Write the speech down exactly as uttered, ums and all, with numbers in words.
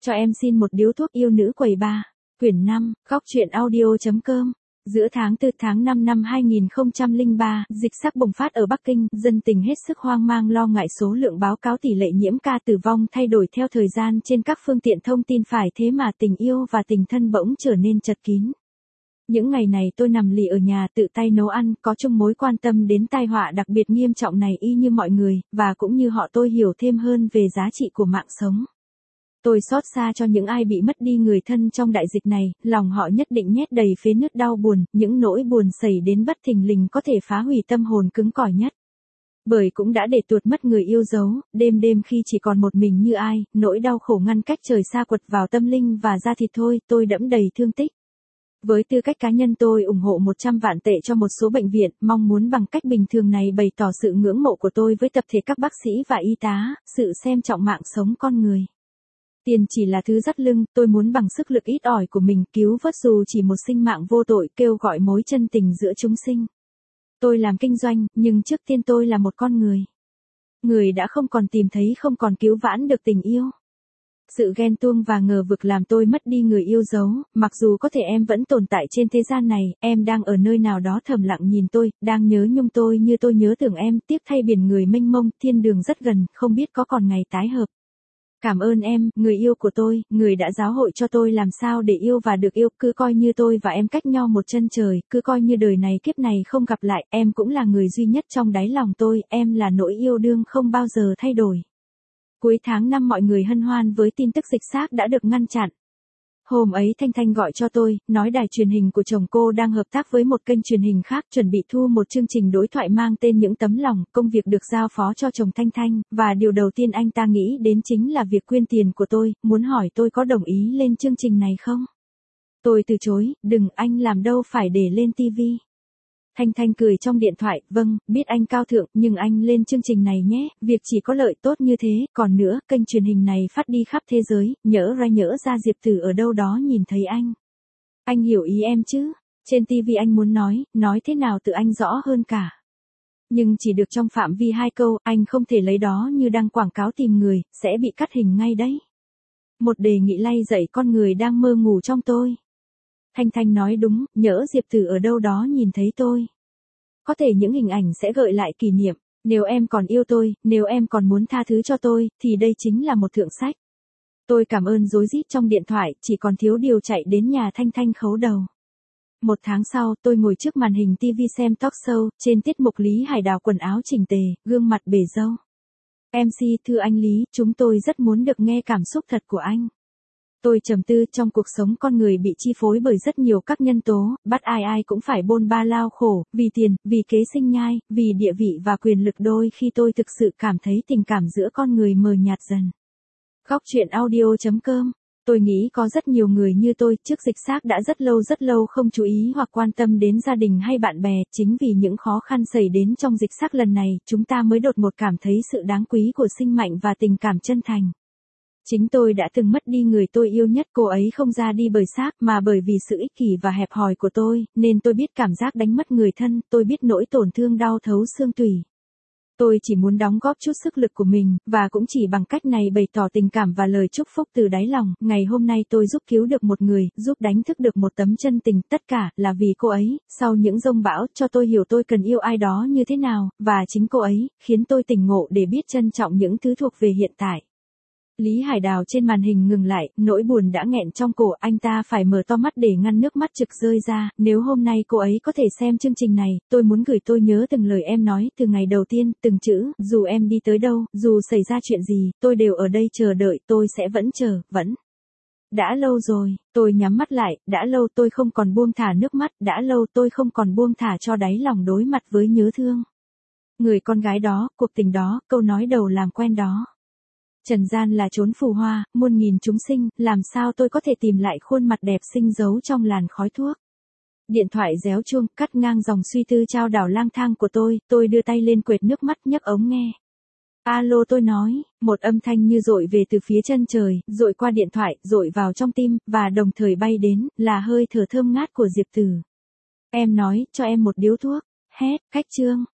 Cho em xin một điếu thuốc yêu nữ quầy ba. Quyển năm, góc truyện audio.com. Giữa tháng tư tháng năm năm hai nghìn không trăm lẻ ba, dịch sắc bùng phát ở Bắc Kinh, dân tình hết sức hoang mang lo ngại số lượng báo cáo tỷ lệ nhiễm ca tử vong thay đổi theo thời gian trên các phương tiện thông tin, phải thế mà tình yêu và tình thân bỗng trở nên chật kín. Những ngày này tôi nằm lì ở nhà tự tay nấu ăn, có chung mối quan tâm đến tai họa đặc biệt nghiêm trọng này y như mọi người, và cũng như họ tôi hiểu thêm hơn về giá trị của mạng sống. Tôi xót xa cho những ai bị mất đi người thân trong đại dịch này, lòng họ nhất định nhét đầy phế nứt đau buồn, những nỗi buồn xảy đến bất thình lình có thể phá hủy tâm hồn cứng cỏi nhất. Bởi cũng đã để tuột mất người yêu dấu, đêm đêm khi chỉ còn một mình như ai, nỗi đau khổ ngăn cách trời xa quật vào tâm linh và da thịt thôi, tôi đẫm đầy thương tích. Với tư cách cá nhân tôi ủng hộ một trăm vạn tệ cho một số bệnh viện, mong muốn bằng cách bình thường này bày tỏ sự ngưỡng mộ của tôi với tập thể các bác sĩ và y tá, sự xem trọng mạng sống con người. Tiền chỉ là thứ dắt lưng, tôi muốn bằng sức lực ít ỏi của mình cứu vớt dù chỉ một sinh mạng vô tội, kêu gọi mối chân tình giữa chúng sinh. Tôi làm kinh doanh, nhưng trước tiên tôi là một con người. Người đã không còn tìm thấy, không còn cứu vãn được tình yêu. Sự ghen tuông và ngờ vực làm tôi mất đi người yêu dấu, mặc dù có thể em vẫn tồn tại trên thế gian này, em đang ở nơi nào đó thầm lặng nhìn tôi, đang nhớ nhung tôi như tôi nhớ tưởng em, tiếc thay biển người mênh mông, thiên đường rất gần, không biết có còn ngày tái hợp. Cảm ơn em, người yêu của tôi, người đã giáo hội cho tôi làm sao để yêu và được yêu, cứ coi như tôi và em cách nhau một chân trời, cứ coi như đời này kiếp này không gặp lại, em cũng là người duy nhất trong đáy lòng tôi, em là nỗi yêu đương không bao giờ thay đổi. Cuối tháng năm mọi người hân hoan với tin tức dịch xác đã được ngăn chặn. Hôm ấy Thanh Thanh gọi cho tôi, nói đài truyền hình của chồng cô đang hợp tác với một kênh truyền hình khác chuẩn bị thu một chương trình đối thoại mang tên Những Tấm Lòng, công việc được giao phó cho chồng Thanh Thanh, và điều đầu tiên anh ta nghĩ đến chính là việc quyên tiền của tôi, muốn hỏi tôi có đồng ý lên chương trình này không. Tôi từ chối, đừng, anh làm đâu phải để lên ti vi. Thanh Thanh cười trong điện thoại, vâng, biết anh cao thượng, nhưng anh lên chương trình này nhé, việc chỉ có lợi tốt như thế, còn nữa, kênh truyền hình này phát đi khắp thế giới, nhỡ ra nhỡ ra Diệp Tử ở đâu đó nhìn thấy anh. Anh hiểu ý em chứ, trên ti vi anh muốn nói, nói thế nào tự anh rõ hơn cả. Nhưng chỉ được trong phạm vi hai câu, anh không thể lấy đó như đăng quảng cáo tìm người, sẽ bị cắt hình ngay đấy. Một đề nghị lay dậy con người đang mơ ngủ trong tôi. Thanh Thanh nói đúng, nhỡ Diệp Tử ở đâu đó nhìn thấy tôi. Có thể những hình ảnh sẽ gợi lại kỷ niệm, nếu em còn yêu tôi, nếu em còn muốn tha thứ cho tôi, thì đây chính là một thượng sách. Tôi cảm ơn rối rít trong điện thoại, chỉ còn thiếu điều chạy đến nhà Thanh Thanh khấu đầu. Một tháng sau, tôi ngồi trước màn hình ti vi xem talk show, trên tiết mục Lý Hải Đào quần áo chỉnh tề, gương mặt bể râu. em xê, thưa anh Lý, chúng tôi rất muốn được nghe cảm xúc thật của anh. Tôi trầm tư, trong cuộc sống con người bị chi phối bởi rất nhiều các nhân tố, bắt ai ai cũng phải bôn ba lao khổ, vì tiền, vì kế sinh nhai, vì địa vị và quyền lực, đôi khi tôi thực sự cảm thấy tình cảm giữa con người mờ nhạt dần. Góc truyện audio.com. Tôi nghĩ có rất nhiều người như tôi, trước dịch xác đã rất lâu rất lâu không chú ý hoặc quan tâm đến gia đình hay bạn bè, chính vì những khó khăn xảy đến trong dịch xác lần này, chúng ta mới đột ngột cảm thấy sự đáng quý của sinh mệnh và tình cảm chân thành. Chính tôi đã từng mất đi người tôi yêu nhất, cô ấy không ra đi bởi xác mà bởi vì sự ích kỷ và hẹp hòi của tôi, nên tôi biết cảm giác đánh mất người thân, tôi biết nỗi tổn thương đau thấu xương tủy. Tôi chỉ muốn đóng góp chút sức lực của mình, và cũng chỉ bằng cách này bày tỏ tình cảm và lời chúc phúc từ đáy lòng. Ngày hôm nay tôi giúp cứu được một người, giúp đánh thức được một tấm chân tình, tất cả là vì cô ấy, sau những dông bão, cho tôi hiểu tôi cần yêu ai đó như thế nào, và chính cô ấy, khiến tôi tỉnh ngộ để biết trân trọng những thứ thuộc về hiện tại. Lý Hải Đào trên màn hình ngừng lại, nỗi buồn đã nghẹn trong cổ, anh ta phải mở to mắt để ngăn nước mắt trực rơi ra, nếu hôm nay cô ấy có thể xem chương trình này, tôi muốn gửi tôi nhớ từng lời em nói, từ ngày đầu tiên, từng chữ, dù em đi tới đâu, dù xảy ra chuyện gì, tôi đều ở đây chờ đợi, tôi sẽ vẫn chờ, vẫn. Đã lâu rồi, tôi nhắm mắt lại, đã lâu tôi không còn buông thả nước mắt, đã lâu tôi không còn buông thả cho đáy lòng đối mặt với nhớ thương. Người con gái đó, cuộc tình đó, câu nói đầu làm quen đó. Trần gian là chốn phù hoa, muôn nghìn chúng sinh, làm sao tôi có thể tìm lại khuôn mặt đẹp xinh giấu trong làn khói thuốc. Điện thoại réo chuông, cắt ngang dòng suy tư chao đảo lang thang của tôi, tôi đưa tay lên quệt nước mắt nhấc ống nghe. Alo, tôi nói, một âm thanh như dội về từ phía chân trời, dội qua điện thoại, dội vào trong tim, và đồng thời bay đến, là hơi thở thơm ngát của Diệp Tử. Em nói, cho em một điếu thuốc. Hét, khách chương.